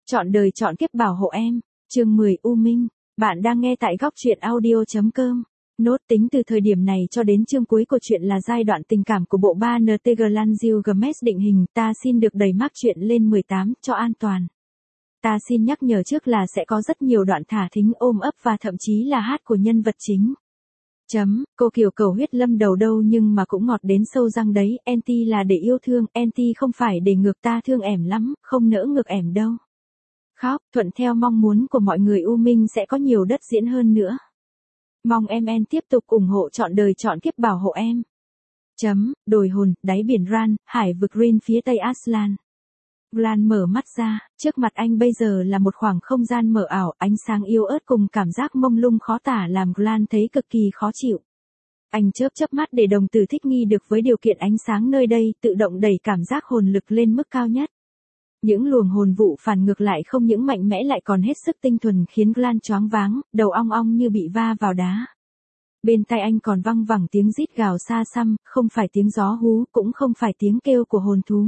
Chọn đời chọn kiếp bảo hộ em. Chương 10 U Minh. Bạn đang nghe tại góc truyện audio.com. Nốt tính từ thời điểm này cho đến chương cuối của truyện là giai đoạn tình cảm của bộ 3NT Glanzio Gomez định hình. Ta xin được đẩy mác truyện lên 18 cho an toàn. Ta xin nhắc nhở trước là sẽ có rất nhiều đoạn thả thính ôm ấp và thậm chí là hát của nhân vật chính. Cô Kiều cầu huyết lâm đầu đâu nhưng mà cũng ngọt đến sâu răng đấy. Enti là để yêu thương, Enti không phải để ngược, ta thương ẻm lắm, không nỡ ngược ẻm đâu. Khóc, thuận theo mong muốn của mọi người, U Minh sẽ có nhiều đất diễn hơn nữa. Mong em tiếp tục ủng hộ chọn đời chọn kiếp bảo hộ em. Đồi hồn, đáy biển Ran, hải vực Green phía tây Aslan. Glan mở mắt ra, trước mặt anh bây giờ là một khoảng không gian mờ ảo, ánh sáng yếu ớt cùng cảm giác mông lung khó tả làm Glan thấy cực kỳ khó chịu. Anh chớp mắt để đồng tử thích nghi được với điều kiện ánh sáng nơi đây, tự động đẩy cảm giác hồn lực lên mức cao nhất. Những luồng hồn vụ phản ngược lại không những mạnh mẽ lại còn hết sức tinh thuần khiến Glan choáng váng, đầu ong ong như bị va vào đá. Bên tai anh còn văng vẳng tiếng rít gào xa xăm, không phải tiếng gió hú, cũng không phải tiếng kêu của hồn thú.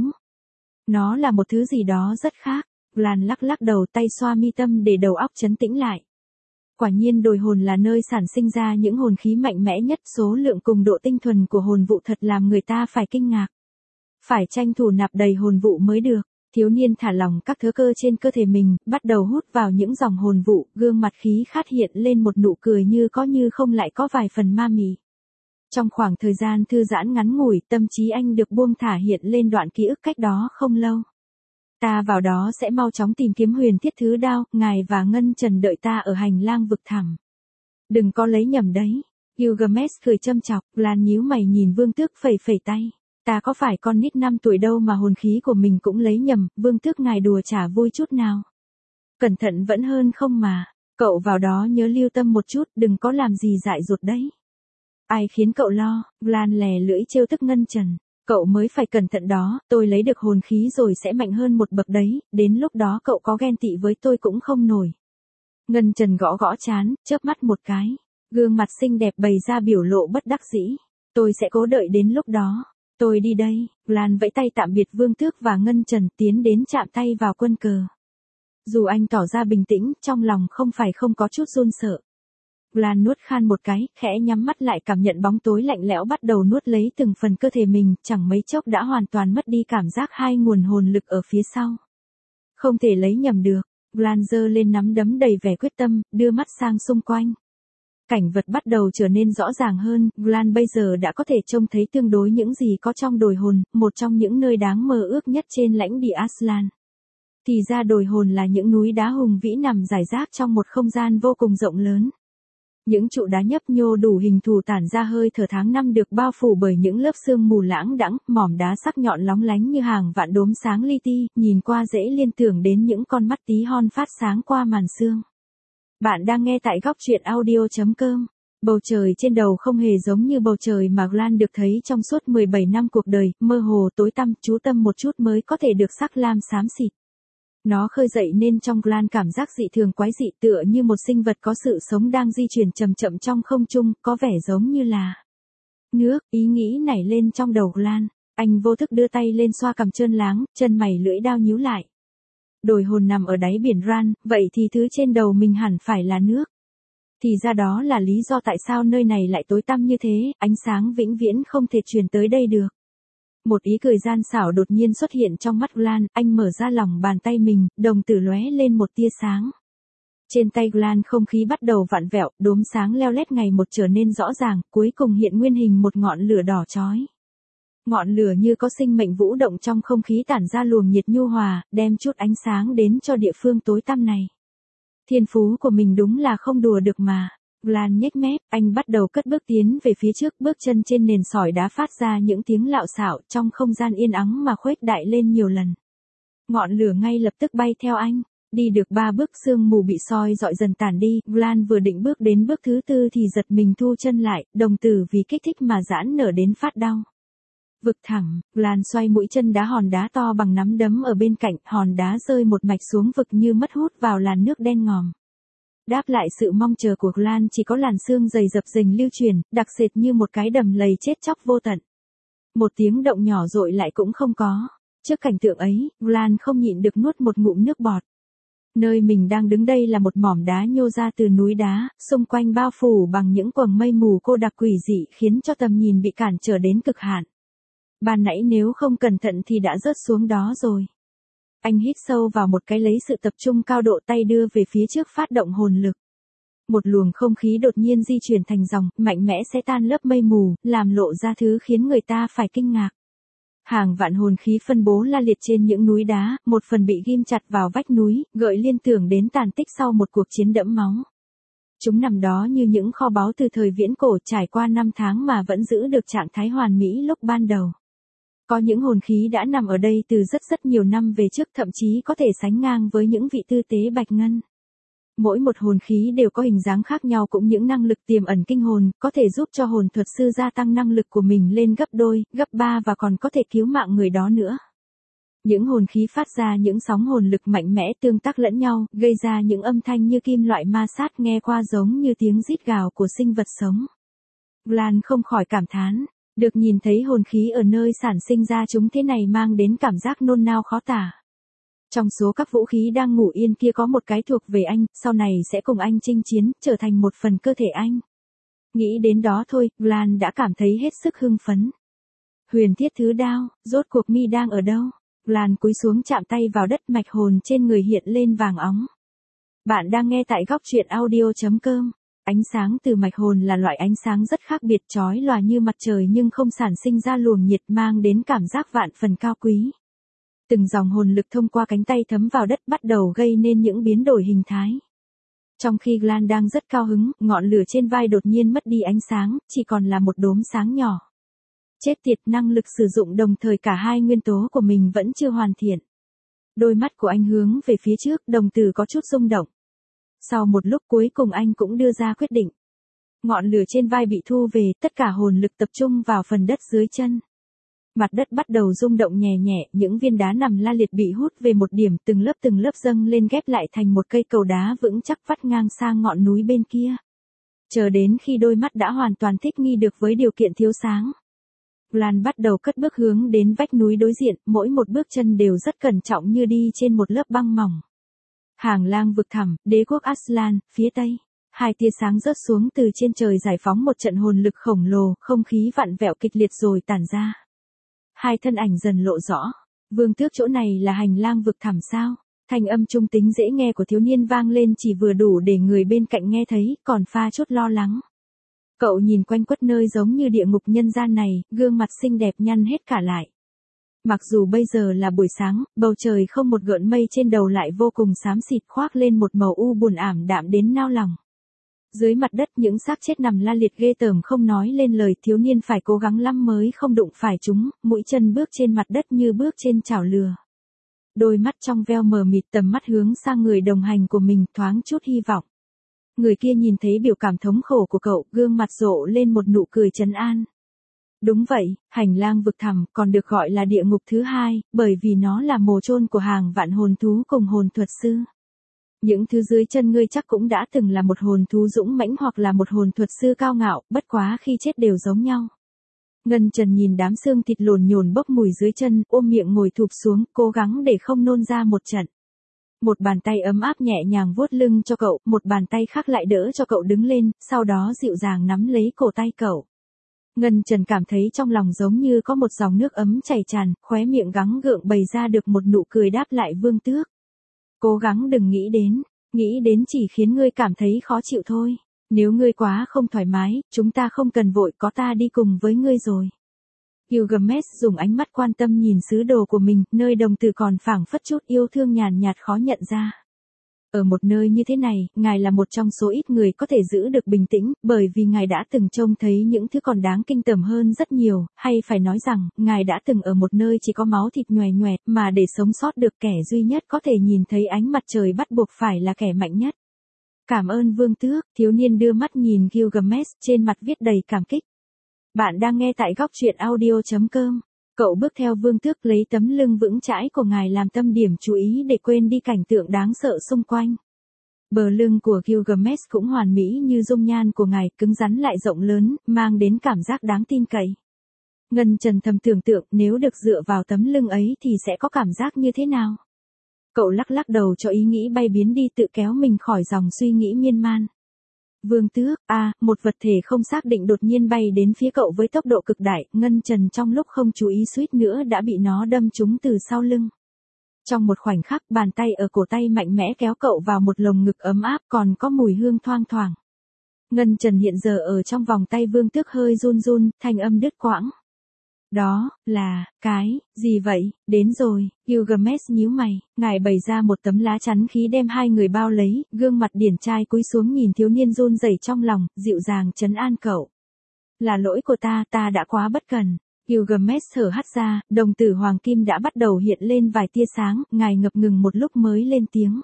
Nó là một thứ gì đó rất khác. Glan lắc đầu, tay xoa mi tâm để đầu óc trấn tĩnh lại. Quả nhiên đồi hồn là nơi sản sinh ra những hồn khí mạnh mẽ nhất, số lượng cùng độ tinh thuần của hồn vụ thật làm người ta phải kinh ngạc. Phải tranh thủ nạp đầy hồn vụ mới được. Thiếu niên thả lỏng các thớ cơ trên cơ thể mình, bắt đầu hút vào những dòng hồn vụ, gương mặt khí khát hiện lên một nụ cười như có như không lại có vài phần ma mị. Trong khoảng thời gian thư giãn ngắn ngủi, tâm trí anh được buông thả hiện lên đoạn ký ức cách đó không lâu. Ta vào đó sẽ mau chóng tìm kiếm huyền thiết thứ đao, ngài và Ngân Trần đợi ta ở hành lang vực thẳm. Đừng có lấy nhầm đấy. Gilgamesh cười châm chọc, Glan nhíu mày nhìn Vương Tước phẩy tay. Ta có phải con nít 5 tuổi đâu mà hồn khí của mình cũng lấy nhầm, Vương Tước ngài đùa chả vui chút nào. Cẩn thận vẫn hơn không mà, cậu vào đó nhớ lưu tâm một chút, đừng có làm gì dại dột đấy. Ai khiến cậu lo, Glan lè lưỡi trêu tức Ngân Trần. Cậu mới phải cẩn thận đó, tôi lấy được hồn khí rồi sẽ mạnh hơn một bậc đấy, đến lúc đó cậu có ghen tị với tôi cũng không nổi. Ngân Trần gõ trán, chớp mắt một cái. Gương mặt xinh đẹp bày ra biểu lộ bất đắc dĩ. Tôi sẽ cố đợi đến lúc đó. Tôi đi đây. Glan vẫy tay tạm biệt Vương Tước và Ngân Trần tiến đến chạm tay vào quân cờ. Dù anh tỏ ra bình tĩnh, trong lòng không phải không có chút run sợ. Glan nuốt khan một cái, khẽ nhắm mắt lại cảm nhận bóng tối lạnh lẽo bắt đầu nuốt lấy từng phần cơ thể mình, chẳng mấy chốc đã hoàn toàn mất đi cảm giác hai nguồn hồn lực ở phía sau. Không thể lấy nhầm được, Glan giơ lên nắm đấm đầy vẻ quyết tâm, đưa mắt sang xung quanh. Cảnh vật bắt đầu trở nên rõ ràng hơn, Glan bây giờ đã có thể trông thấy tương đối những gì có trong đồi hồn, một trong những nơi đáng mơ ước nhất trên lãnh địa Aslan. Thì ra đồi hồn là những núi đá hùng vĩ nằm rải rác trong một không gian vô cùng rộng lớn. Những trụ đá nhấp nhô đủ hình thù tản ra hơi thở tháng năm được bao phủ bởi những lớp sương mù lãng đãng, mỏm đá sắc nhọn lóng lánh như hàng vạn đốm sáng li ti, nhìn qua dễ liên tưởng đến những con mắt tí hon phát sáng qua màn sương. Bạn đang nghe tại góc truyện audio.com. Bầu trời trên đầu không hề giống như bầu trời mà Glan được thấy trong suốt 17 năm cuộc đời, mơ hồ tối tăm, chú tâm một chút mới có thể được sắc lam xám xịt. Nó khơi dậy nên trong Glan cảm giác dị thường quái dị, tựa như một sinh vật có sự sống đang di chuyển chậm chậm trong không trung, có vẻ giống như là nước. Ý nghĩ nảy lên trong đầu Glan, anh vô thức đưa tay lên xoa cằm trơn láng, chân mày lưỡi đao nhíu lại. Đồi hồn nằm ở đáy biển Ran, vậy thì thứ trên đầu mình hẳn phải là nước. Thì ra đó là lý do tại sao nơi này lại tối tăm như thế, ánh sáng vĩnh viễn không thể truyền tới đây được. Một ý cười gian xảo đột nhiên xuất hiện trong mắt Glan, anh mở ra lòng bàn tay mình, đồng tử lóe lên một tia sáng. Trên tay Glan không khí bắt đầu vặn vẹo, đốm sáng leo lét ngày một trở nên rõ ràng, cuối cùng hiện nguyên hình một ngọn lửa đỏ chói. Ngọn lửa như có sinh mệnh vũ động trong không khí tản ra luồng nhiệt nhu hòa, đem chút ánh sáng đến cho địa phương tối tăm này. Thiên phú của mình đúng là không đùa được mà. Glan nhếch mép, anh bắt đầu cất bước tiến về phía trước, bước chân trên nền sỏi đá phát ra những tiếng lạo xạo trong không gian yên ắng mà khuếch đại lên nhiều lần. Ngọn lửa ngay lập tức bay theo anh. Đi được 3 bước sương mù bị soi dọi dần tản đi, Glan vừa định bước đến bước thứ 4 thì giật mình thu chân lại, đồng tử vì kích thích mà giãn nở đến phát đau. Vực thẳm, Glan xoay mũi chân đá hòn đá to bằng nắm đấm ở bên cạnh, hòn đá rơi một mạch xuống vực như mất hút vào làn nước đen ngòm. Đáp lại sự mong chờ của Glan chỉ có làn sương dày dập rình lưu truyền, đặc sệt như một cái đầm lầy chết chóc vô tận. Một tiếng động nhỏ dội lại cũng không có. Trước cảnh tượng ấy, Glan không nhịn được nuốt một ngụm nước bọt. Nơi mình đang đứng đây là một mỏm đá nhô ra từ núi đá, xung quanh bao phủ bằng những quầng mây mù cô đặc quỷ dị khiến cho tầm nhìn bị cản trở đến cực hạn. Ban nãy nếu không cẩn thận thì đã rớt xuống đó rồi. Anh hít sâu vào một cái lấy sự tập trung cao độ, tay đưa về phía trước phát động hồn lực. Một luồng không khí đột nhiên di chuyển thành dòng, mạnh mẽ xé tan lớp mây mù, làm lộ ra thứ khiến người ta phải kinh ngạc. Hàng vạn hồn khí phân bố la liệt trên những núi đá, một phần bị ghim chặt vào vách núi, gợi liên tưởng đến tàn tích sau một cuộc chiến đẫm máu. Chúng nằm đó như những kho báu từ thời viễn cổ, trải qua năm tháng mà vẫn giữ được trạng thái hoàn mỹ lúc ban đầu. Có những hồn khí đã nằm ở đây từ rất nhiều năm về trước, thậm chí có thể sánh ngang với những vị tư tế bạch ngân. Mỗi một hồn khí đều có hình dáng khác nhau, cũng những năng lực tiềm ẩn kinh hồn, có thể giúp cho hồn thuật sư gia tăng năng lực của mình lên gấp đôi, gấp ba và còn có thể cứu mạng người đó nữa. Những hồn khí phát ra những sóng hồn lực mạnh mẽ tương tác lẫn nhau, gây ra những âm thanh như kim loại ma sát, nghe qua giống như tiếng rít gào của sinh vật sống. Glenn không khỏi cảm thán, được nhìn thấy hồn khí ở nơi sản sinh ra chúng thế này mang đến cảm giác nôn nao khó tả. Trong số các vũ khí đang ngủ yên kia có một cái thuộc về anh, sau này sẽ cùng anh chinh chiến, trở thành một phần cơ thể anh. Nghĩ đến đó thôi, Glenn đã cảm thấy hết sức hưng phấn. Huyền thiết thứ đao, rốt cuộc mi đang ở đâu? Glenn cúi xuống chạm tay vào đất, mạch hồn trên người hiện lên vàng óng. Bạn đang nghe tại góc truyện audio.com. Ánh sáng từ mạch hồn là loại ánh sáng rất khác biệt, chói lòa như mặt trời nhưng không sản sinh ra luồng nhiệt, mang đến cảm giác vạn phần cao quý. Từng dòng hồn lực thông qua cánh tay thấm vào đất, bắt đầu gây nên những biến đổi hình thái. Trong khi Glenn đang rất cao hứng, ngọn lửa trên vai đột nhiên mất đi ánh sáng, chỉ còn là một đốm sáng nhỏ. Chết tiệt, năng lực sử dụng đồng thời cả hai nguyên tố của mình vẫn chưa hoàn thiện. Đôi mắt của anh hướng về phía trước, đồng tử có chút rung động. Sau một lúc cuối cùng anh cũng đưa ra quyết định. Ngọn lửa trên vai bị thu về, tất cả hồn lực tập trung vào phần đất dưới chân. Mặt đất bắt đầu rung động nhẹ nhẹ, những viên đá nằm la liệt bị hút về một điểm, từng lớp dâng lên ghép lại thành một cây cầu đá vững chắc vắt ngang sang ngọn núi bên kia. Chờ đến khi đôi mắt đã hoàn toàn thích nghi được với điều kiện thiếu sáng, Glenn bắt đầu cất bước hướng đến vách núi đối diện, mỗi một bước chân đều rất cẩn trọng như đi trên một lớp băng mỏng. Hàng lang vực thẳm, đế quốc Aslan, phía tây. Hai tia sáng rớt xuống từ trên trời giải phóng một trận hồn lực khổng lồ, không khí vặn vẹo kịch liệt rồi tản ra. Hai thân ảnh dần lộ rõ. Vương tước, chỗ này là hành lang vực thẳm sao? Thanh âm trung tính dễ nghe của thiếu niên vang lên chỉ vừa đủ để người bên cạnh nghe thấy, còn pha chút lo lắng. Cậu nhìn quanh quất nơi giống như địa ngục nhân gian này, gương mặt xinh đẹp nhăn hết cả lại. Mặc dù bây giờ là buổi sáng, bầu trời không một gợn mây, trên đầu lại vô cùng xám xịt, khoác lên một màu u buồn ảm đạm đến nao lòng. Dưới mặt đất những xác chết nằm la liệt ghê tởm không nói lên lời, thiếu niên phải cố gắng lắm mới không đụng phải chúng, mũi chân bước trên mặt đất như bước trên chảo lửa. Đôi mắt trong veo mờ mịt, tầm mắt hướng sang người đồng hành của mình, thoáng chút hy vọng. Người kia nhìn thấy biểu cảm thống khổ của cậu, gương mặt rộ lên một nụ cười trấn an. Đúng vậy, hành lang vực thẳm còn được gọi là địa ngục thứ hai, bởi vì nó là mồ chôn của hàng vạn hồn thú cùng hồn thuật sư. Những thứ dưới chân ngươi chắc cũng đã từng là một hồn thú dũng mãnh hoặc là một hồn thuật sư cao ngạo, bất quá khi chết đều giống nhau. Ngân Trần nhìn đám xương thịt lồn nhồn bốc mùi dưới chân, ôm miệng ngồi thụp xuống, cố gắng để không nôn ra một trận. Một bàn tay ấm áp nhẹ nhàng vuốt lưng cho cậu, một bàn tay khác lại đỡ cho cậu đứng lên, sau đó dịu dàng nắm lấy cổ tay cậu. Ngân Trần cảm thấy trong lòng giống như có một dòng nước ấm chảy tràn, khóe miệng gắng gượng bày ra được một nụ cười đáp lại Vương Tước. Cố gắng đừng nghĩ đến chỉ khiến ngươi cảm thấy khó chịu thôi. Nếu ngươi quá không thoải mái, chúng ta không cần vội, có ta đi cùng với ngươi rồi. Gilgamesh dùng ánh mắt quan tâm nhìn sứ đồ của mình, nơi đồng tử còn phảng phất chút yêu thương nhàn nhạt khó nhận ra. Ở một nơi như thế này, ngài là một trong số ít người có thể giữ được bình tĩnh, bởi vì ngài đã từng trông thấy những thứ còn đáng kinh tởm hơn rất nhiều, hay phải nói rằng, ngài đã từng ở một nơi chỉ có máu thịt nhòe nhoẹt, mà để sống sót được, kẻ duy nhất có thể nhìn thấy ánh mặt trời bắt buộc phải là kẻ mạnh nhất. Cảm ơn Vương Tước, thiếu niên đưa mắt nhìn Gilgamesh, trên mặt viết đầy cảm kích. Bạn đang nghe tại góc truyện audio.com. Cậu bước theo Vương Tước, lấy tấm lưng vững chãi của ngài làm tâm điểm chú ý để quên đi cảnh tượng đáng sợ xung quanh. Bờ lưng của Gilgamesh cũng hoàn mỹ như dung nhan của ngài, cứng rắn lại rộng lớn, mang đến cảm giác đáng tin cậy. Ngân Trần thầm tưởng tượng nếu được dựa vào tấm lưng ấy thì sẽ có cảm giác như thế nào. Cậu lắc lắc đầu cho ý nghĩ bay biến đi, tự kéo mình khỏi dòng suy nghĩ miên man. Vương Tước, một vật thể không xác định đột nhiên bay đến phía cậu với tốc độ cực đại, Ngân Trần trong lúc không chú ý suýt nữa đã bị nó đâm trúng từ sau lưng. Trong một khoảnh khắc, bàn tay ở cổ tay mạnh mẽ kéo cậu vào một lồng ngực ấm áp còn có mùi hương thoang thoảng. Ngân Trần hiện giờ ở trong vòng tay Vương Tước hơi run run, thanh âm đứt quãng. Đó, là, cái, gì vậy, đến rồi, Gilgamesh nhíu mày, ngài bày ra một tấm lá chắn khí đem hai người bao lấy, gương mặt điển trai cúi xuống nhìn thiếu niên run rẩy trong lòng, dịu dàng trấn an cậu. Là lỗi của ta đã quá bất cẩn. Gilgamesh thở hắt ra, đồng tử hoàng kim đã bắt đầu hiện lên vài tia sáng, ngài ngập ngừng một lúc mới lên tiếng.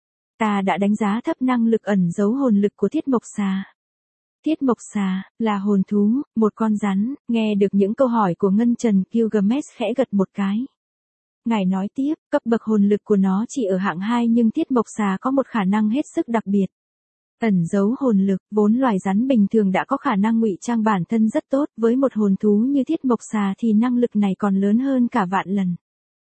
Ta đã đánh giá thấp năng lực ẩn giấu hồn lực của Thiết Mộc Xà. Thiết Mộc Xà, là hồn thú, một con rắn, nghe được những câu hỏi của Ngân Trần, Gilgamesh khẽ gật một cái. Ngài nói tiếp, cấp bậc hồn lực của nó chỉ ở hạng 2 nhưng Thiết Mộc Xà có một khả năng hết sức đặc biệt. Ẩn giấu hồn lực, vốn loài rắn bình thường đã có khả năng ngụy trang bản thân rất tốt, với một hồn thú như Thiết Mộc Xà thì năng lực này còn lớn hơn cả vạn lần.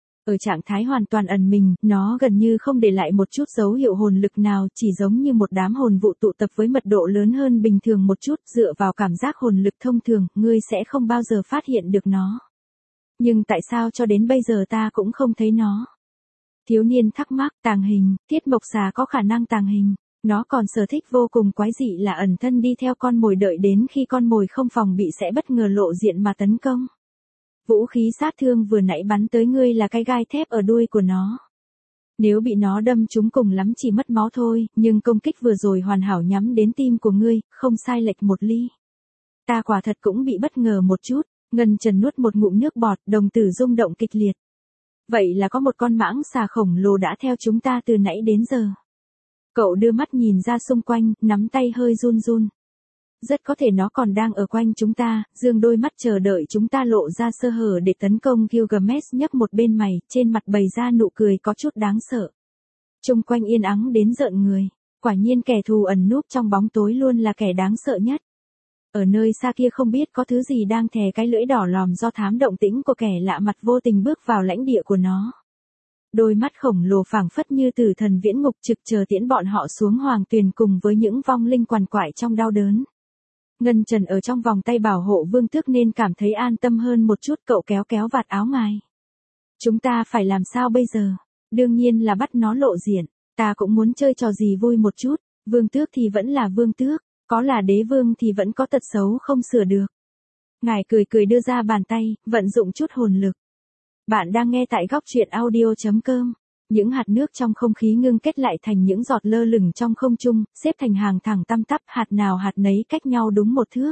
Ở trạng thái hoàn toàn ẩn mình, nó gần như không để lại một chút dấu hiệu hồn lực nào, chỉ giống như một đám hồn vụ tụ tập với mật độ lớn hơn bình thường một chút, dựa vào cảm giác hồn lực thông thường, ngươi sẽ không bao giờ phát hiện được nó. Nhưng tại sao cho đến bây giờ ta cũng không thấy nó? Thiếu niên thắc mắc, tàng hình, Thiết Mộc Xà có khả năng tàng hình. Nó còn sở thích vô cùng quái dị là ẩn thân đi theo con mồi đợi đến khi con mồi không phòng bị sẽ bất ngờ lộ diện mà tấn công. Vũ khí sát thương vừa nãy bắn tới ngươi là cái gai thép ở đuôi của nó. Nếu bị nó đâm trúng cùng lắm chỉ mất máu thôi, nhưng công kích vừa rồi hoàn hảo nhắm đến tim của ngươi, không sai lệch một ly. Ta quả thật cũng bị bất ngờ một chút, Ngân Trần nuốt một ngụm nước bọt, đồng tử rung động kịch liệt. Vậy là có một con mãng xà khổng lồ đã theo chúng ta từ nãy đến giờ. Cậu đưa mắt nhìn ra xung quanh, nắm tay hơi run run. Rất có thể nó còn đang ở quanh chúng ta, dương đôi mắt chờ đợi chúng ta lộ ra sơ hở để tấn công. Gilgamesh nhấc một bên mày, trên mặt bày ra nụ cười có chút đáng sợ. Xung quanh yên ắng đến rợn người, quả nhiên kẻ thù ẩn núp trong bóng tối luôn là kẻ đáng sợ nhất. Ở nơi xa kia không biết có thứ gì đang thè cái lưỡi đỏ lòm do thám động tĩnh của kẻ lạ mặt vô tình bước vào lãnh địa của nó. Đôi mắt khổng lồ phảng phất như tử thần viễn ngục trực chờ tiễn bọn họ xuống hoàng tuyền cùng với những vong linh quằn quại trong đau đớn. Ngân Trần ở trong vòng tay bảo hộ Vương Tước nên cảm thấy an tâm hơn một chút, cậu kéo kéo vạt áo ngài. Chúng ta phải làm sao bây giờ? Đương nhiên là bắt nó lộ diện, ta cũng muốn chơi trò gì vui một chút, Vương Tước thì vẫn là Vương Tước, có là đế vương thì vẫn có tật xấu không sửa được. Ngài cười cười đưa ra bàn tay, vận dụng chút hồn lực. Bạn đang nghe tại góc truyện audio.com. Những hạt nước trong không khí ngưng kết lại thành những giọt lơ lửng trong không trung, xếp thành hàng thẳng tăm tắp, hạt nào hạt nấy cách nhau đúng một thước.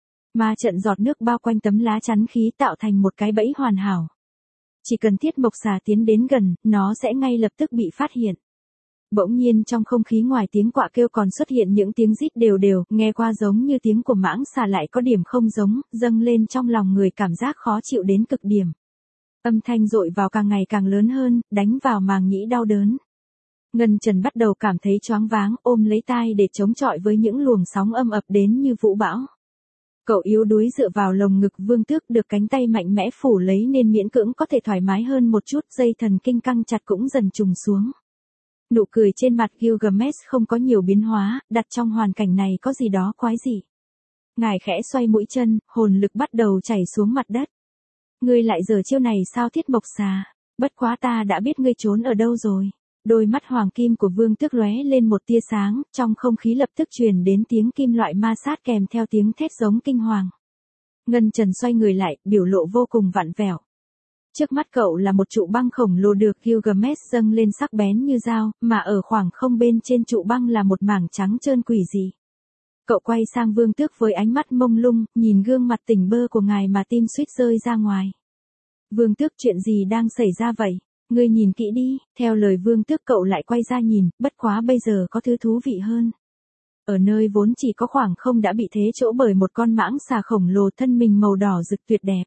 Mà trận giọt nước bao quanh tấm lá chắn khí tạo thành một cái bẫy hoàn hảo. Chỉ cần Thiết Mộc Xà tiến đến gần, nó sẽ ngay lập tức bị phát hiện. Bỗng nhiên trong không khí ngoài tiếng quạ kêu còn xuất hiện những tiếng rít đều đều, nghe qua giống như tiếng của mãng xà lại có điểm không giống, dâng lên trong lòng người cảm giác khó chịu đến cực điểm. Âm thanh dội vào càng ngày càng lớn hơn, đánh vào màng nhĩ đau đớn. Ngân Trần bắt đầu cảm thấy choáng váng, ôm lấy tai để chống chọi với những luồng sóng âm ập đến như vũ bão. Cậu yếu đuối dựa vào lồng ngực Vương Tước được cánh tay mạnh mẽ phủ lấy nên miễn cưỡng có thể thoải mái hơn một chút, dây thần kinh căng chặt cũng dần trùng xuống. Nụ cười trên mặt Gilgamesh không có nhiều biến hóa, đặt trong hoàn cảnh này có gì đó quái dị. Ngài khẽ xoay mũi chân, hồn lực bắt đầu chảy xuống mặt đất. Ngươi lại giở chiêu này sao Thiết Mộc Xà? Bất quá ta đã biết ngươi trốn ở đâu rồi. Đôi mắt hoàng kim của Vương Tước lóe lên một tia sáng, trong không khí lập tức truyền đến tiếng kim loại ma sát kèm theo tiếng thét giống kinh hoàng. Ngân Trần xoay người lại, biểu lộ vô cùng vặn vẹo. Trước mắt cậu là một trụ băng khổng lồ được Gilgamesh dâng lên sắc bén như dao, mà ở khoảng không bên trên trụ băng là một mảng trắng trơn quỷ dị. Cậu quay sang Vương Tước với ánh mắt mông lung, nhìn gương mặt tỉnh bơ của ngài mà tim suýt rơi ra ngoài. Vương Tước, chuyện gì đang xảy ra vậy? Ngươi nhìn kỹ đi, theo lời Vương Tước cậu lại quay ra nhìn, bất quá bây giờ có thứ thú vị hơn. Ở nơi vốn chỉ có khoảng không đã bị thế chỗ bởi một con mãng xà khổng lồ thân mình màu đỏ rực tuyệt đẹp.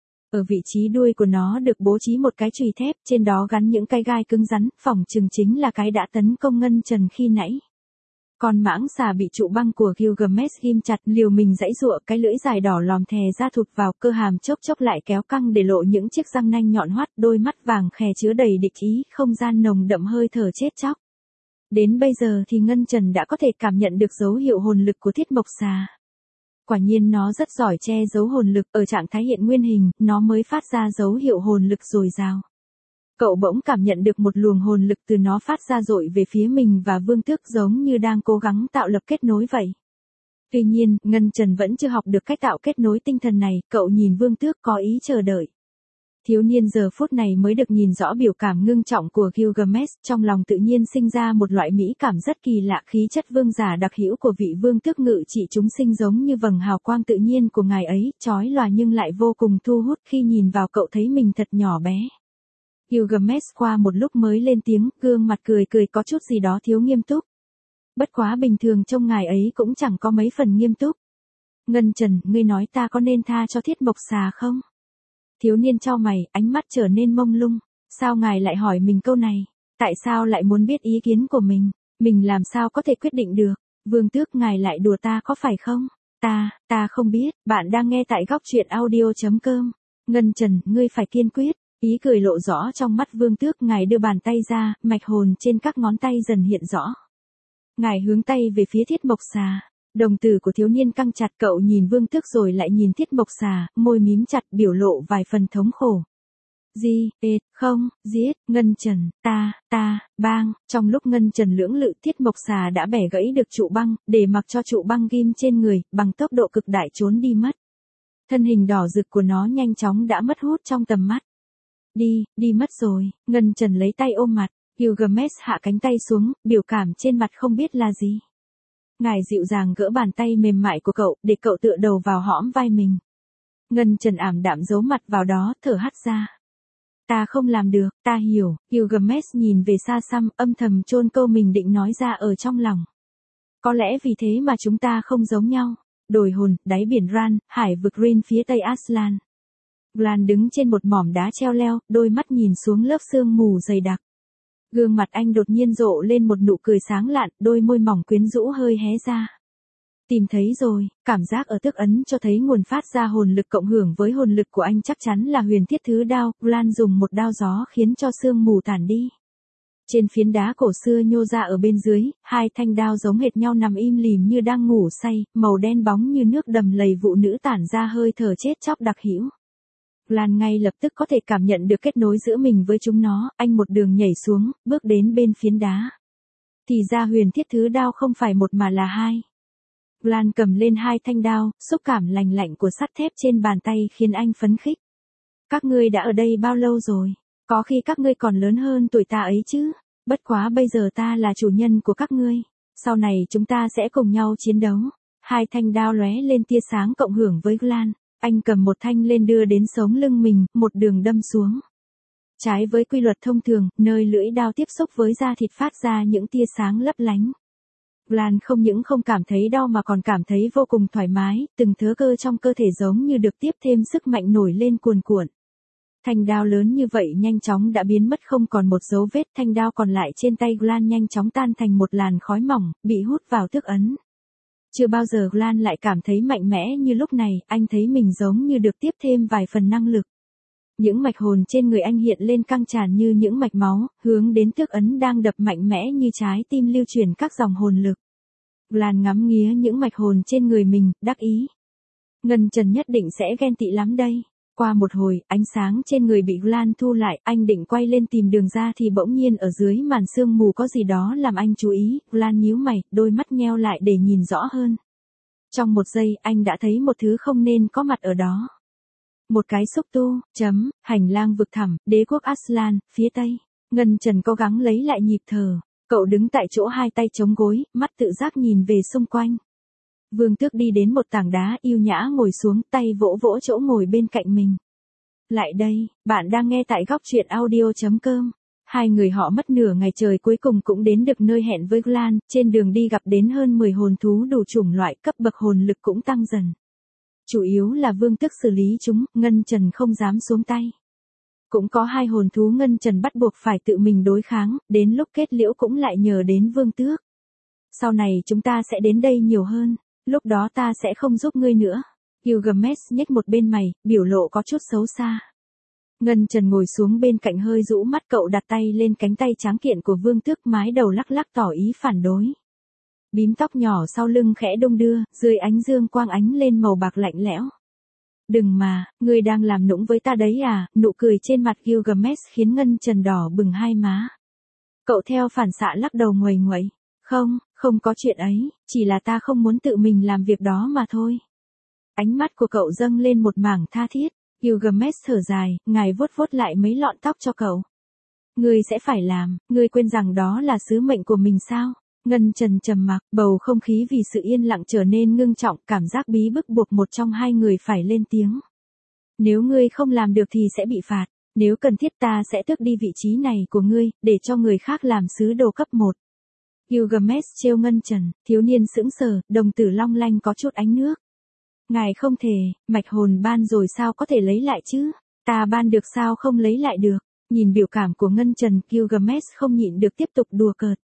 Ở vị trí đuôi của nó được bố trí một cái chùy thép, trên đó gắn những cái gai cứng rắn, phỏng chừng chính là cái đã tấn công Ngân Trần khi nãy. Con mãng xà bị trụ băng của Gilgamesh ghim chặt, liều mình giãy giụa, cái lưỡi dài đỏ lòm thè ra thụt vào, cơ hàm chốc chốc lại kéo căng để lộ những chiếc răng nanh nhọn hoắt, đôi mắt vàng khè chứa đầy địch ý, không gian nồng đậm hơi thở chết chóc. Đến bây giờ thì Ngân Trần đã có thể cảm nhận được dấu hiệu hồn lực của thiết mộc xà. Quả nhiên nó rất giỏi che giấu hồn lực, ở trạng thái hiện nguyên hình, nó mới phát ra dấu hiệu hồn lực dồi dào. Cậu bỗng cảm nhận được một luồng hồn lực từ nó phát ra dội về phía mình và Vương Tước, giống như đang cố gắng tạo lập kết nối vậy. Tuy nhiên, Ngân Trần vẫn chưa học được cách tạo kết nối tinh thần này, cậu nhìn Vương Tước có ý chờ đợi. Thiếu niên giờ phút này mới được nhìn rõ biểu cảm ngưng trọng của Gilgamesh, trong lòng tự nhiên sinh ra một loại mỹ cảm rất kỳ lạ, khí chất vương giả đặc hữu của vị Vương Tước ngự trị chúng sinh giống như vầng hào quang tự nhiên của ngài ấy, chói lòa nhưng lại vô cùng thu hút. Khi nhìn vào cậu thấy mình thật nhỏ bé. Gilgamesh qua một lúc mới lên tiếng, gương mặt cười cười có chút gì đó thiếu nghiêm túc. Bất quá bình thường trông ngài ấy cũng chẳng có mấy phần nghiêm túc. Ngân Trần, ngươi nói ta có nên tha cho thiết mộc xà không? Thiếu niên chau mày, ánh mắt trở nên mông lung. Sao ngài lại hỏi mình câu này? Tại sao lại muốn biết ý kiến của mình? Mình làm sao có thể quyết định được? Vương Tước, ngài lại đùa ta có phải không? Ta không biết. Bạn đang nghe tại góc truyện audio.com. Ngân Trần, ngươi phải kiên quyết. Ý cười lộ rõ trong mắt Vương Tước, ngài đưa bàn tay ra, mạch hồn trên các ngón tay dần hiện rõ. Ngài hướng tay về phía thiết mộc xà. Đồng tử của thiếu niên căng chặt, cậu nhìn Vương Tước rồi lại nhìn thiết mộc xà, môi mím chặt, biểu lộ vài phần thống khổ. Không, giết, Ngân Trần, bang. Trong lúc Ngân Trần lưỡng lự, thiết mộc xà đã bẻ gãy được trụ băng, để mặc cho trụ băng ghim trên người, bằng tốc độ cực đại trốn đi mất. Thân hình đỏ rực của nó nhanh chóng đã mất hút trong tầm mắt. Đi mất rồi. Ngân Trần lấy tay ôm mặt. Gilgamesh hạ cánh tay xuống, biểu cảm trên mặt không biết là gì. Ngài dịu dàng gỡ bàn tay mềm mại của cậu, để cậu tựa đầu vào hõm vai mình. Ngân Trần ảm đạm giấu mặt vào đó, thở hắt ra. Ta không làm được, ta hiểu. Gilgamesh nhìn về xa xăm, âm thầm chôn câu mình định nói ra ở trong lòng. Có lẽ vì thế mà chúng ta không giống nhau. Đồi hồn, đáy biển Ran, hải vực Rin phía tây Aslan. Glan đứng trên một mỏm đá treo leo, đôi mắt nhìn xuống lớp sương mù dày đặc. Gương mặt anh đột nhiên rộ lên một nụ cười sáng lạn, đôi môi mỏng quyến rũ hơi hé ra. Tìm thấy rồi, cảm giác ở tước ấn cho thấy nguồn phát ra hồn lực cộng hưởng với hồn lực của anh chắc chắn là huyền thiết thứ đao. Glan dùng một đao gió khiến cho sương mù tản đi. Trên phiến đá cổ xưa nhô ra ở bên dưới, hai thanh đao giống hệt nhau nằm im lìm như đang ngủ say, màu đen bóng như nước đầm lầy vụ nữ tản ra hơi thở chết chóc đặc hữu. Lan ngay lập tức có thể cảm nhận được kết nối giữa mình với chúng nó, anh một đường nhảy xuống, bước đến bên phiến đá. Thì ra huyền thiết thứ đao không phải một mà là hai. Lan cầm lên hai thanh đao, xúc cảm lành lạnh của sắt thép trên bàn tay khiến anh phấn khích. Các ngươi đã ở đây bao lâu rồi? Có khi các ngươi còn lớn hơn tuổi ta ấy chứ. Bất quá bây giờ ta là chủ nhân của các ngươi. Sau này chúng ta sẽ cùng nhau chiến đấu. Hai thanh đao lóe lên tia sáng cộng hưởng với Lan. Anh cầm một thanh lên đưa đến sống lưng mình, một đường đâm xuống. Trái với quy luật thông thường, nơi lưỡi đao tiếp xúc với da thịt phát ra những tia sáng lấp lánh. Lan không những không cảm thấy đau mà còn cảm thấy vô cùng thoải mái, từng thớ cơ trong cơ thể giống như được tiếp thêm sức mạnh nổi lên cuồn cuộn. Thanh đao lớn như vậy nhanh chóng đã biến mất không còn một dấu vết, thanh đao còn lại trên tay Lan nhanh chóng tan thành một làn khói mỏng, bị hút vào tước ấn. Chưa bao giờ Lan lại cảm thấy mạnh mẽ như lúc này, anh thấy mình giống như được tiếp thêm vài phần năng lực. Những mạch hồn trên người anh hiện lên căng tràn như những mạch máu, hướng đến tước ấn đang đập mạnh mẽ như trái tim lưu truyền các dòng hồn lực. Lan ngắm nghía những mạch hồn trên người mình, đắc ý. Ngân Trần nhất định sẽ ghen tị lắm đây. Qua một hồi, ánh sáng trên người bị Lan thu lại, anh định quay lên tìm đường ra thì bỗng nhiên ở dưới màn sương mù có gì đó làm anh chú ý. Lan nhíu mày, đôi mắt nheo lại để nhìn rõ hơn. Trong một giây, anh đã thấy một thứ không nên có mặt ở đó. Một cái xúc tu, hành lang vực thẳm, đế quốc Aslan, phía tây. Ngân Trần cố gắng lấy lại nhịp thở. Cậu đứng tại chỗ hai tay chống gối, mắt tự giác nhìn về xung quanh. Vương Tước đi đến một tảng đá yêu nhã ngồi xuống, tay vỗ vỗ chỗ ngồi bên cạnh mình. Lại đây, bạn đang nghe tại góc truyện audio.com. Hai người họ mất nửa ngày trời cuối cùng cũng đến được nơi hẹn với Lan, trên đường đi gặp đến hơn 10 hồn thú đủ chủng loại, cấp bậc hồn lực cũng tăng dần. Chủ yếu là Vương Tước xử lý chúng, Ngân Trần không dám xuống tay. Cũng có hai hồn thú Ngân Trần bắt buộc phải tự mình đối kháng, đến lúc kết liễu cũng lại nhờ đến Vương Tước. Sau này chúng ta sẽ đến đây nhiều hơn, lúc đó ta sẽ không giúp ngươi nữa. Gilgamesh nhếch một bên mày, biểu lộ có chút xấu xa. Ngân Trần ngồi xuống bên cạnh hơi rũ mắt, cậu đặt tay lên cánh tay tráng kiện của Vương Tước, mái đầu lắc lắc tỏ ý phản đối. Bím tóc nhỏ sau lưng khẽ đung đưa, dưới ánh dương quang ánh lên màu bạc lạnh lẽo. Đừng mà, ngươi đang làm nũng với ta đấy à? Nụ cười trên mặt Gilgamesh khiến Ngân Trần đỏ bừng hai má. Cậu theo phản xạ lắc đầu nguầy nguậy. Không có chuyện ấy, chỉ là ta không muốn tự mình làm việc đó mà thôi. Ánh mắt của cậu dâng lên một mảng tha thiết. Gilgamesh thở dài, ngài vuốt vuốt lại mấy lọn tóc cho cậu. Ngươi sẽ phải làm, ngươi quên rằng đó là sứ mệnh của mình sao? Ngân Trần trầm mặc, bầu không khí vì sự yên lặng trở nên ngưng trọng, cảm giác bí bức buộc một trong hai người phải lên tiếng. Nếu ngươi không làm được thì sẽ bị phạt, nếu cần thiết ta sẽ tước đi vị trí này của ngươi, để cho người khác làm sứ đồ cấp 1. Gilgamesh trêu Ngân Trần, thiếu niên sững sờ, đồng tử long lanh có chút ánh nước. Ngài không thể, mạch hồn ban rồi sao có thể lấy lại chứ? Ta ban được sao không lấy lại được? Nhìn biểu cảm của Ngân Trần, Gilgamesh không nhịn được tiếp tục đùa cợt.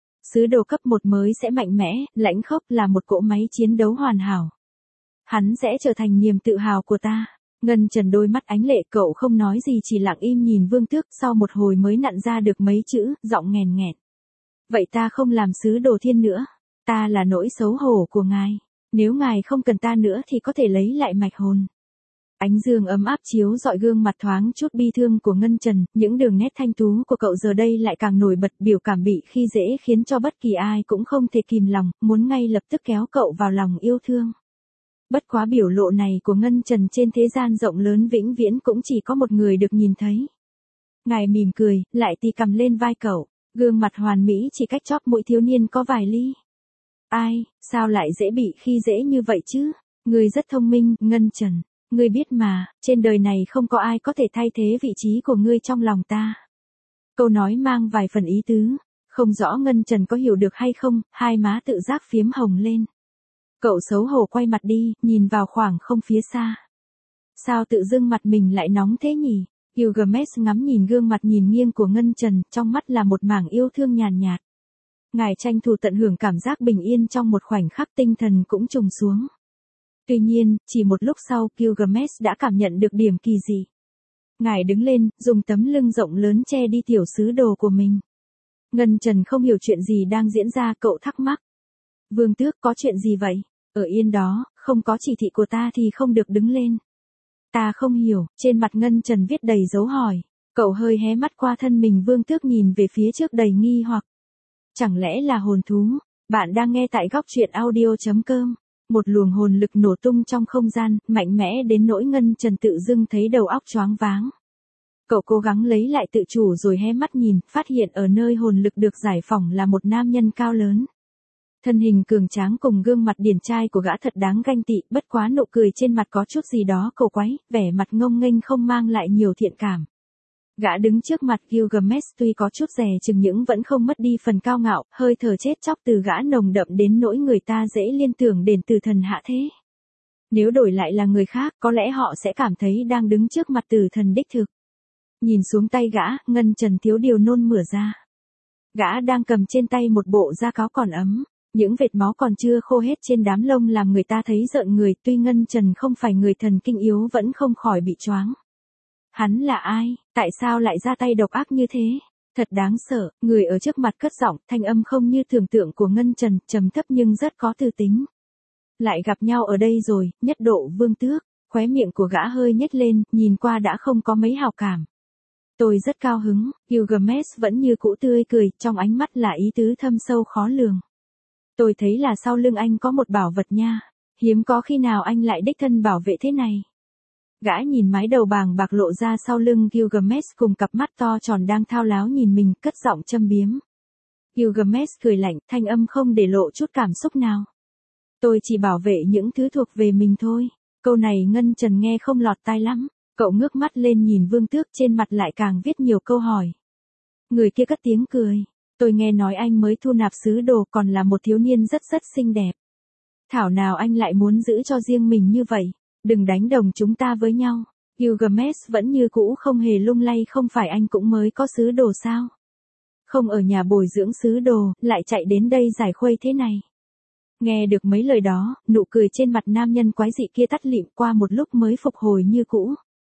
Sứ đồ cấp 1 mới sẽ mạnh mẽ, lãnh khốc, là một cỗ máy chiến đấu hoàn hảo. Hắn sẽ trở thành niềm tự hào của ta. Ngân Trần đôi mắt ánh lệ, cậu không nói gì chỉ lặng im nhìn Vương Tước, sau một hồi mới nặn ra được mấy chữ, giọng nghèn nghẹt. Vậy ta không làm sứ đồ thiên nữa. Ta là nỗi xấu hổ của ngài. Nếu ngài không cần ta nữa thì có thể lấy lại mạch hồn. Ánh dương ấm áp chiếu rọi gương mặt thoáng chút bi thương của Ngân Trần, những đường nét thanh tú của cậu giờ đây lại càng nổi bật, biểu cảm bị khi dễ khiến cho bất kỳ ai cũng không thể kìm lòng, muốn ngay lập tức kéo cậu vào lòng yêu thương. Bất quá biểu lộ này của Ngân Trần trên thế gian rộng lớn vĩnh viễn cũng chỉ có một người được nhìn thấy. Ngài mỉm cười, lại tì cầm lên vai cậu, gương mặt hoàn mỹ chỉ cách chóp mũi thiếu niên có vài ly. Ai, sao lại dễ bị khi dễ như vậy chứ? Ngươi rất thông minh, Ngân Trần. Ngươi biết mà, trên đời này không có ai có thể thay thế vị trí của ngươi trong lòng ta. Câu nói mang vài phần ý tứ, không rõ Ngân Trần có hiểu được hay không, hai má tự giác phiếm hồng lên. Cậu xấu hổ quay mặt đi, nhìn vào khoảng không phía xa. Sao tự dưng mặt mình lại nóng thế nhỉ? Gilgamesh ngắm nhìn gương mặt nhìn nghiêng của Ngân Trần, trong mắt là một mảng yêu thương nhàn nhạt. Ngài tranh thủ tận hưởng cảm giác bình yên trong một khoảnh khắc, tinh thần cũng trùng xuống. Tuy nhiên, chỉ một lúc sau, Gilgamesh đã cảm nhận được điểm kỳ dị. Ngài đứng lên, dùng tấm lưng rộng lớn che đi tiểu sứ đồ của mình. Ngân Trần không hiểu chuyện gì đang diễn ra, cậu thắc mắc. Vương Tước, có chuyện gì vậy? Ở yên đó, không có chỉ thị của ta thì không được đứng lên. Ta không hiểu, trên mặt Ngân Trần viết đầy dấu hỏi. Cậu hơi hé mắt qua thân mình, Vương Tước nhìn về phía trước đầy nghi hoặc. Chẳng lẽ là hồn thú? Bạn đang nghe tại góc truyện audio.com. Một luồng hồn lực nổ tung trong không gian, mạnh mẽ đến nỗi Ngân Trần tự dưng thấy đầu óc choáng váng. Cậu cố gắng lấy lại tự chủ rồi hé mắt nhìn, phát hiện ở nơi hồn lực được giải phóng là một nam nhân cao lớn. Thân hình cường tráng cùng gương mặt điển trai của gã thật đáng ganh tị, bất quá nụ cười trên mặt có chút gì đó cổ quái, vẻ mặt ngông nghênh không mang lại nhiều thiện cảm. Gã đứng trước mặt Gilgamesh tuy có chút dè chừng nhưng vẫn không mất đi phần cao ngạo, hơi thở chết chóc từ gã nồng đậm đến nỗi người ta dễ liên tưởng đến từ thần hạ thế. Nếu đổi lại là người khác, có lẽ họ sẽ cảm thấy đang đứng trước mặt tử thần đích thực. Nhìn xuống tay gã, Ngân Trần thiếu điều nôn mửa ra. Gã đang cầm trên tay một bộ da cáo còn ấm, những vệt máu còn chưa khô hết trên đám lông làm người ta thấy rợn người, tuy Ngân Trần không phải người thần kinh yếu vẫn không khỏi bị choáng. Hắn là ai, tại sao lại ra tay độc ác như thế? Thật đáng sợ, người ở trước mặt cất giọng, thanh âm không như tưởng tượng của Ngân Trần, trầm thấp nhưng rất có tư tính. Lại gặp nhau ở đây rồi, nhất độ Vương Tước, khóe miệng của gã hơi nhếch lên, nhìn qua đã không có mấy hào cảm. Tôi rất cao hứng, Gilgamesh vẫn như cũ tươi cười, trong ánh mắt là ý tứ thâm sâu khó lường. Tôi thấy là sau lưng anh có một bảo vật nha, hiếm có khi nào anh lại đích thân bảo vệ thế này. Gã nhìn mái đầu bàng bạc lộ ra sau lưng Gilgamesh cùng cặp mắt to tròn đang thao láo nhìn mình, cất giọng châm biếm. Gilgamesh cười lạnh, thanh âm không để lộ chút cảm xúc nào. Tôi chỉ bảo vệ những thứ thuộc về mình thôi. Câu này Ngân Trần nghe không lọt tai lắm. Cậu ngước mắt lên nhìn Vương Tước, trên mặt lại càng viết nhiều câu hỏi. Người kia cất tiếng cười. Tôi nghe nói anh mới thu nạp sứ đồ, còn là một thiếu niên rất xinh đẹp. Thảo nào anh lại muốn giữ cho riêng mình như vậy. Đừng đánh đồng chúng ta với nhau. Gilgamesh vẫn như cũ không hề lung lay, không phải anh cũng mới có sứ đồ sao? Không ở nhà bồi dưỡng sứ đồ, lại chạy đến đây giải khuây thế này. Nghe được mấy lời đó, nụ cười trên mặt nam nhân quái dị kia tắt lịm qua một lúc mới phục hồi như cũ.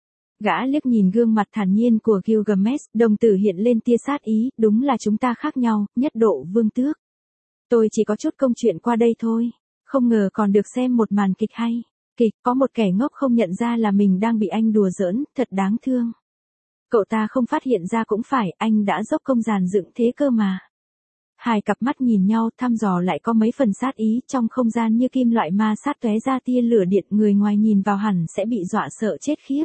Gã liếc nhìn gương mặt thản nhiên của Gilgamesh, đồng tử hiện lên tia sát ý, đúng là chúng ta khác nhau, nhất độ vương tước. Tôi chỉ có chút công chuyện qua đây thôi, không ngờ còn được xem một màn kịch hay. Kịch, có một kẻ ngốc không nhận ra là mình đang bị anh đùa giỡn, thật đáng thương. Cậu ta không phát hiện ra cũng phải, anh đã dốc công dàn dựng thế cơ mà. Hai cặp mắt nhìn nhau, thăm dò lại có mấy phần sát ý, trong không gian như kim loại ma sát tóe ra tia lửa điện, người ngoài nhìn vào hẳn sẽ bị dọa sợ chết khiếp.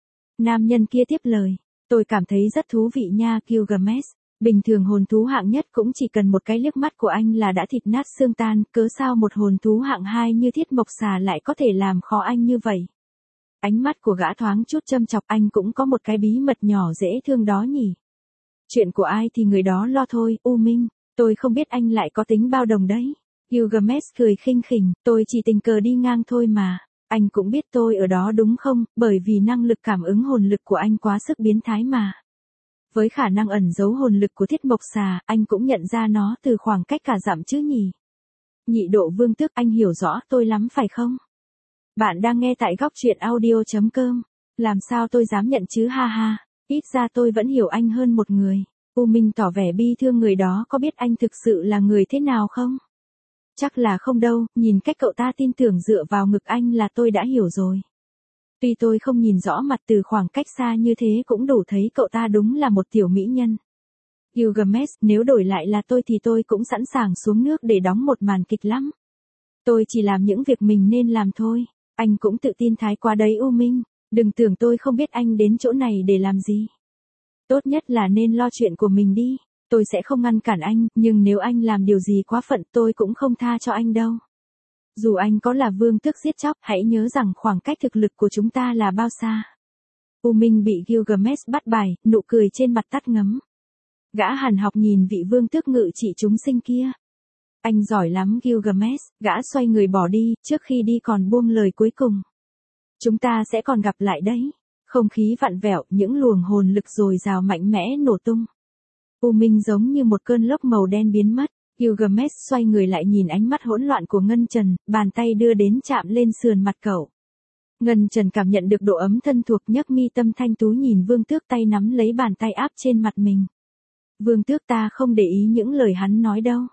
Nam nhân kia tiếp lời, tôi cảm thấy rất thú vị nha Gilgamesh, bình thường hồn thú hạng nhất cũng chỉ cần một cái liếc mắt của anh là đã thịt nát xương tan, cớ sao một hồn thú hạng hai như Thiết Mộc Xà lại có thể làm khó anh như vậy. Ánh mắt của gã thoáng chút châm chọc, anh cũng có một cái bí mật nhỏ dễ thương đó nhỉ. Chuyện của ai thì người đó lo thôi, U Minh, tôi không biết anh lại có tính bao đồng đấy. Gilgamesh cười khinh khỉnh, tôi chỉ tình cờ đi ngang thôi mà. Anh cũng biết tôi ở đó đúng không, bởi vì năng lực cảm ứng hồn lực của anh quá sức biến thái mà. Với khả năng ẩn giấu hồn lực của Thiết Mộc Xà, anh cũng nhận ra nó từ khoảng cách cả dặm chứ nhỉ. Nhị độ vương tước, anh hiểu rõ tôi lắm phải không? Bạn đang nghe tại góc truyện audio.com. Làm sao tôi dám nhận chứ ha ha, ít ra tôi vẫn hiểu anh hơn một người. U Minh tỏ vẻ bi thương, người đó có biết anh thực sự là người thế nào không? Chắc là không đâu, nhìn cách cậu ta tin tưởng dựa vào ngực anh là tôi đã hiểu rồi. Tuy tôi không nhìn rõ mặt từ khoảng cách xa như thế cũng đủ thấy cậu ta đúng là một tiểu mỹ nhân. Gilgamesh, nếu đổi lại là tôi thì tôi cũng sẵn sàng xuống nước để đóng một màn kịch lắm. Tôi chỉ làm những việc mình nên làm thôi. Anh cũng tự tin thái quá đấy U Minh, đừng tưởng tôi không biết anh đến chỗ này để làm gì. Tốt nhất là nên lo chuyện của mình đi, tôi sẽ không ngăn cản anh, nhưng nếu anh làm điều gì quá phận tôi cũng không tha cho anh đâu. Dù anh có là vương tước giết chóc, hãy nhớ rằng khoảng cách thực lực của chúng ta là bao xa. U Minh bị Gilgamesh bắt bài, nụ cười trên mặt tắt ngấm. Gã hằn học nhìn vị vương tước ngự trị chúng sinh kia. Anh giỏi lắm Gilgamesh, gã xoay người bỏ đi, trước khi đi còn buông lời cuối cùng. Chúng ta sẽ còn gặp lại đấy. Không khí vặn vẹo, những luồng hồn lực dồi dào mạnh mẽ nổ tung. U Minh giống như một cơn lốc màu đen biến mất. Gilgamesh xoay người lại nhìn ánh mắt hỗn loạn của Ngân Trần, bàn tay đưa đến chạm lên sườn mặt cậu. Ngân Trần cảm nhận được độ ấm thân thuộc, nhấc mi tâm thanh tú nhìn vương tước, tay nắm lấy bàn tay áp trên mặt mình. Vương tước, ta không để ý những lời hắn nói đâu.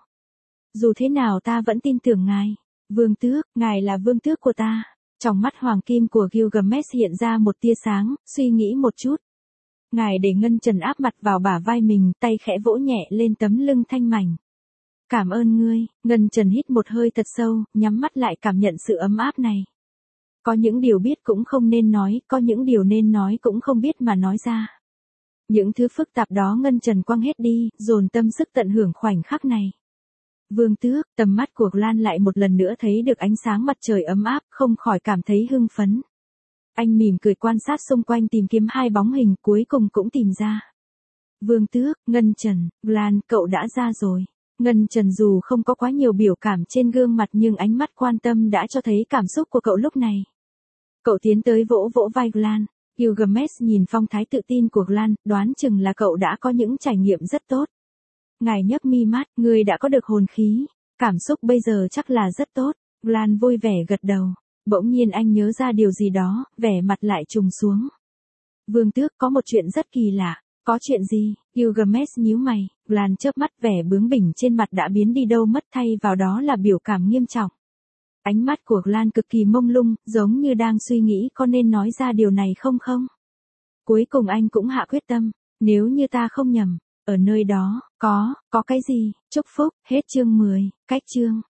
Dù thế nào ta vẫn tin tưởng ngài. Vương tước, ngài là vương tước của ta. Trong mắt hoàng kim của Gilgamesh hiện ra một tia sáng, suy nghĩ một chút. Ngài để Ngân Trần áp mặt vào bả vai mình, tay khẽ vỗ nhẹ lên tấm lưng thanh mảnh. Cảm ơn ngươi. Ngân Trần hít một hơi thật sâu, nhắm mắt lại cảm nhận sự ấm áp này. Có những điều biết cũng không nên nói, có những điều nên nói cũng không biết mà nói ra. Những thứ phức tạp đó Ngân Trần quăng hết đi, dồn tâm sức tận hưởng khoảnh khắc này. Vương tước, tầm mắt của Lan lại một lần nữa thấy được ánh sáng mặt trời ấm áp, không khỏi cảm thấy hưng phấn. Anh mỉm cười quan sát xung quanh tìm kiếm hai bóng hình, cuối cùng cũng tìm ra. Vương tước, Ngân Trần, Lan, cậu đã ra rồi. Ngân Trần dù không có quá nhiều biểu cảm trên gương mặt nhưng ánh mắt quan tâm đã cho thấy cảm xúc của cậu lúc này. Cậu tiến tới vỗ vỗ vai Lan. Gilgamesh nhìn phong thái tự tin của Lan, đoán chừng là cậu đã có những trải nghiệm rất tốt. Ngài nhấc mi mắt, người đã có được hồn khí. Cảm xúc bây giờ chắc là rất tốt. Lan vui vẻ gật đầu. Bỗng nhiên anh nhớ ra điều gì đó, vẻ mặt lại trùng xuống. Vương tước, có một chuyện rất kỳ lạ. Có chuyện gì? Gilgamesh nhíu mày, Lan chớp mắt, vẻ bướng bỉnh trên mặt đã biến đi đâu mất, thay vào đó là biểu cảm nghiêm trọng. Ánh mắt của Lan cực kỳ mông lung, giống như đang suy nghĩ có nên nói ra điều này không. Cuối cùng anh cũng hạ quyết tâm, nếu như ta không nhầm, ở nơi đó, có cái gì? Chúc phúc, hết chương 10, cách chương.